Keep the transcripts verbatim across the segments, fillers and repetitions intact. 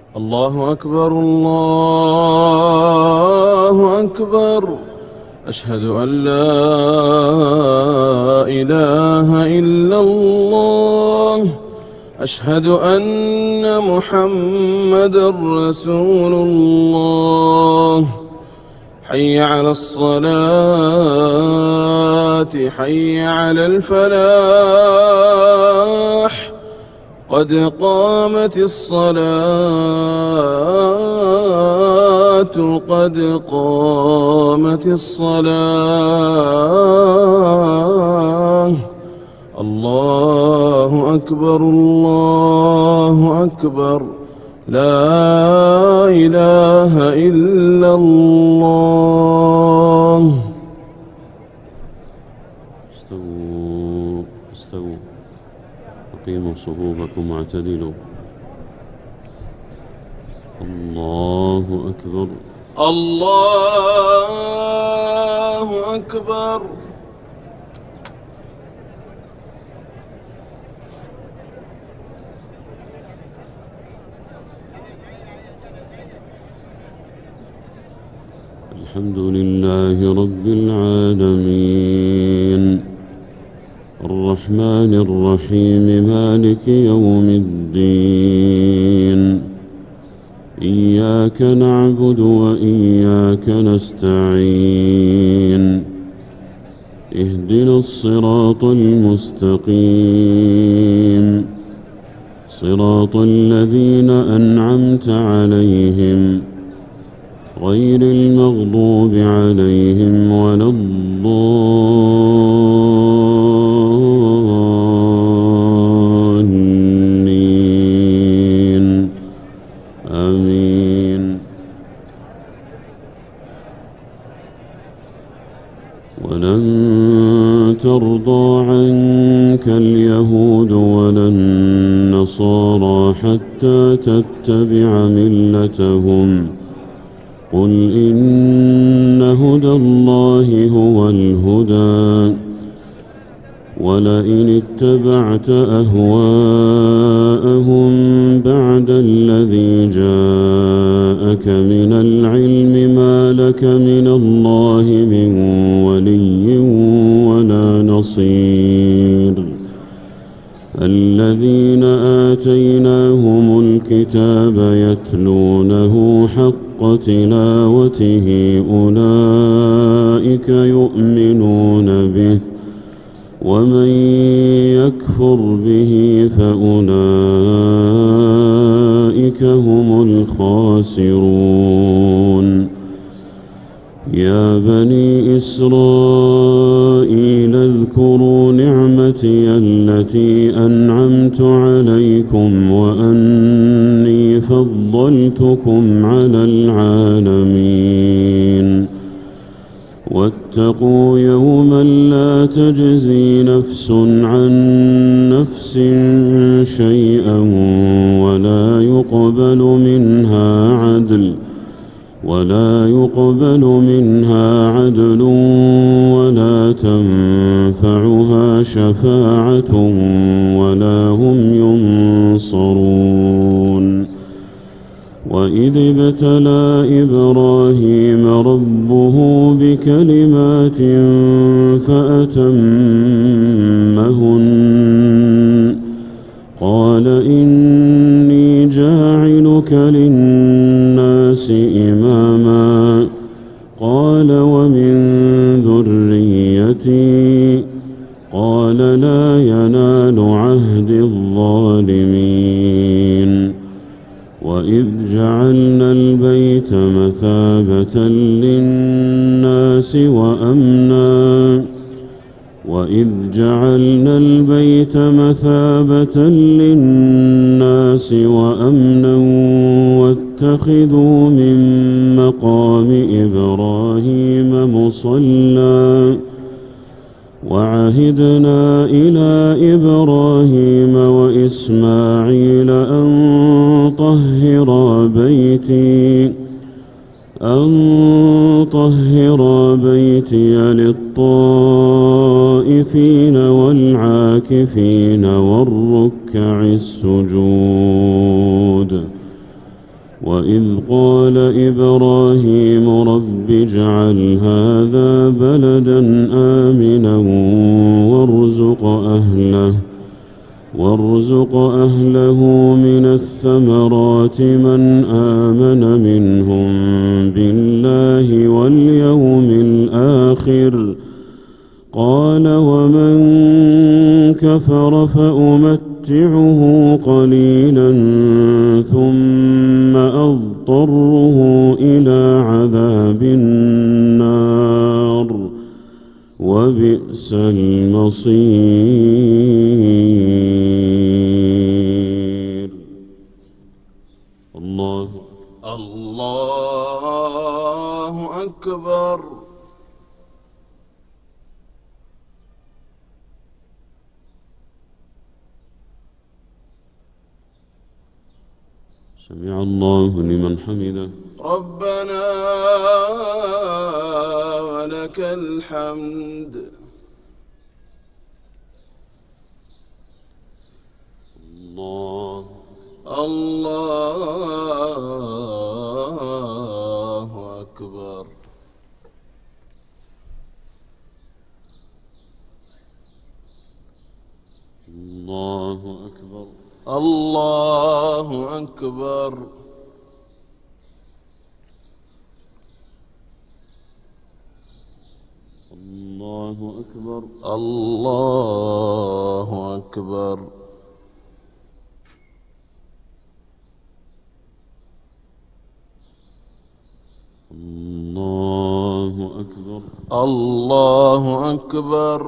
الله أكبر الله أكبر. أشهد أن لا إله إلا الله. أشهد أن محمدًا رسول الله. حي على الصلاة حي على الفلاح. قد قامت الصلاة قد قامت الصلاة. الله أكبر الله أكبر. لا إله إلا الله. استووا استووا أقيموا صفوفكم واعتدلوا. الله أكبر الله أكبر. الحمد لله رب العالمين الرحمن الرحيم مالك يوم الدين. إياك نعبد وإياك نستعين. اهدنا الصراط المستقيم صراط الذين أنعمت عليهم غير المغضوب عليهم ولا الضالين. آمين. ولن ترضى عنك اليهود ولا النصارى حتى تتبع ملتهم. قل إن هدى الله هو الهدى ولئن اتبعت أهواءهم بعد الذي جاءك من العلم ما لك من الله من ولي ولا نصير. الذين آتيناهم الكتاب يتلونه حق تلاوته أولئك يؤمنون به ومن يكفر به فأولئك هم الخاسرون. يا بني إسرائيل اذكروا نعمتي التي أنعمت عليكم وأني فضلتكم على العالمين. واتقوا يوما لا تجزي نفس عن نفس شيئا ولا يقبل منها عدل ولا يقبل منها عدل ولا تنفعها شفاعة ولا هم ينصرون. وإذ ابتلى إبراهيم ربه بكلمات فأتمهن قال إني جاعلك للناس إماما قال ومن ذريتي قال لا ينال عهد الظالمين. وإذ جعلنا البيت مثابة للناس وأمنا وإذ جعلنا البيت مثابة للناس وأمنا واتخذوا من مقام إبراهيم مصلى وعهدنا إلى إبراهيم وإسماعيل أن طهرا بيتي أن طهرا بيتي للطائفين والعاكفين والركع السجود. وإذ قال إبراهيم رب اجعل هذا بلدا آمنا وارزق أهله وارزق أهله من الثمرات من آمن منهم بالله واليوم الآخر قال ومن كفر فأمتعه قليلا ثم أضطره إلى عذاب النار وبئس المصير. الله الله أكبر. سمع الله لمن حمده. ربنا ولك الحمد. الله الله أكبر. الله أكبر. الله أكبر. الله أكبر. الله أكبر. الله أكبر. الله أكبر.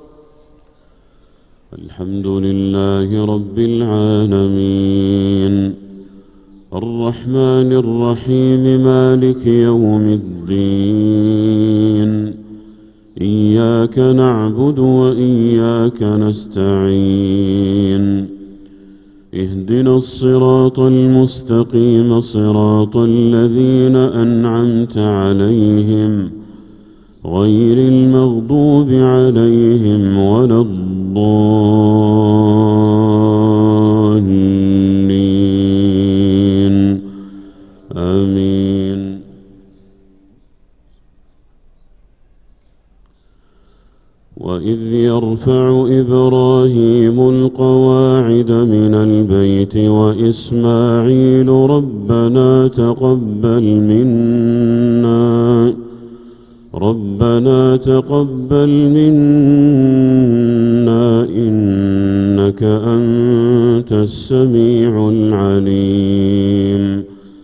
الحمد لله رب العالمين الرحمن الرحيم مالك يوم الدين إياك نعبد وإياك نستعين اهدنا الصراط المستقيم صراط الذين أنعمت عليهم غير المغضوب عليهم ولا الضالين آمين. وإذ يرفع إبراهيم القواعد من البيت وإسماعيل ربنا تقبل منا ربنا تقبل منا إنك أنت السميع العليم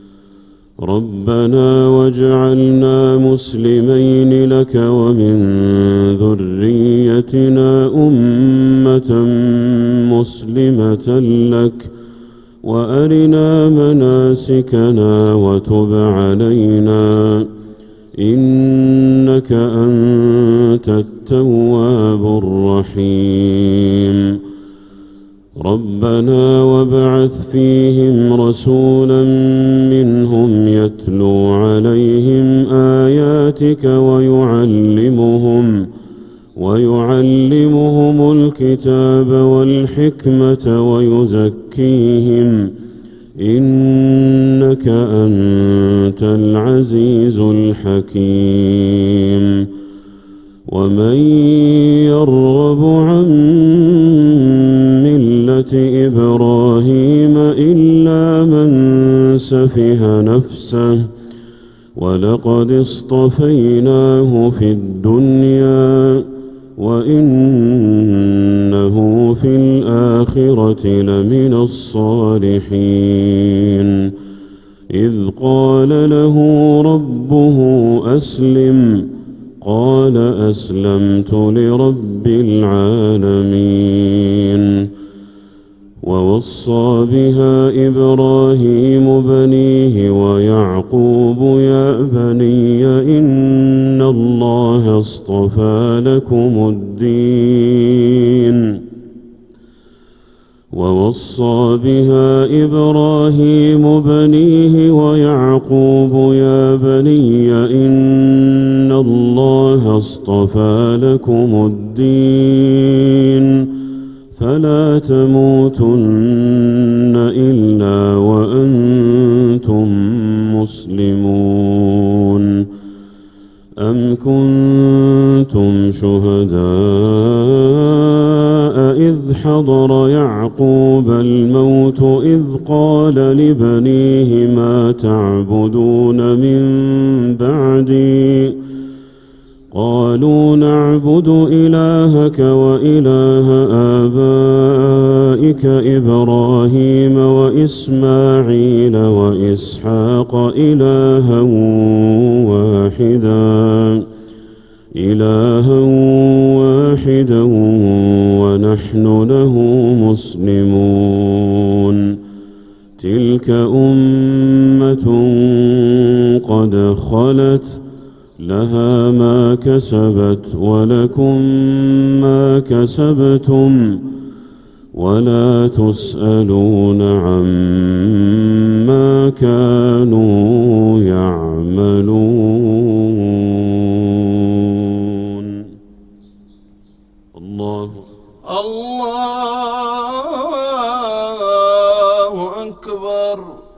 ربنا واجعلنا مسلمين لك ومن ذريتنا أمة مسلمة لك وأرنا مناسكنا وتب علينا إنك أنت التواب الرحيم ربنا وابعث فيهم رسولا منهم يتلو عليهم آياتك ويعلمهم ويعلمهم الكتاب والحكمة ويزكيهم إنك أنت العزيز الحكيم ومن يرغب عن ملة إبراهيم إلا من سفه نفسه ولقد اصطفيناه في الدنيا وإنه في الآخرة لمن الصالحين إذ قال له ربه أسلم قال أسلمت لرب العالمين ووصى بها إبراهيم بنيه ويعقوب يا بني إن الله اصطفى لكم الدين ووصى بها إبراهيم بنيه ويعقوب يا بني إن الله اصطفى لكم الدين فلا تموتن إلا وأنتم شهداء إذ حضر يعقوب الموت إذ قال لبنيه ما تعبدون من بعدي قالوا نعبد إلهك وإله آبائك إبراهيم وإسماعيل وإسحاق إلها واحدا إلها واحدا ونحن له مسلمون تلك أمة قد خلت لها ما كسبت ولكم ما كسبتم ولا تسألون عما كانوا يعملون. الله الله أكبر.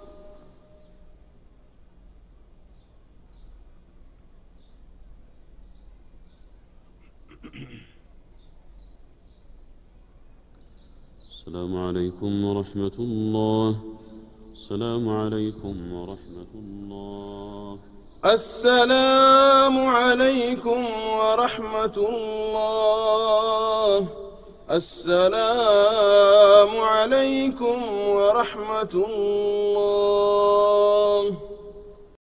السلام عليكم ورحمة الله. السلام عليكم ورحمة الله. السلام عليكم ورحمة الله. السلام عليكم ورحمة الله.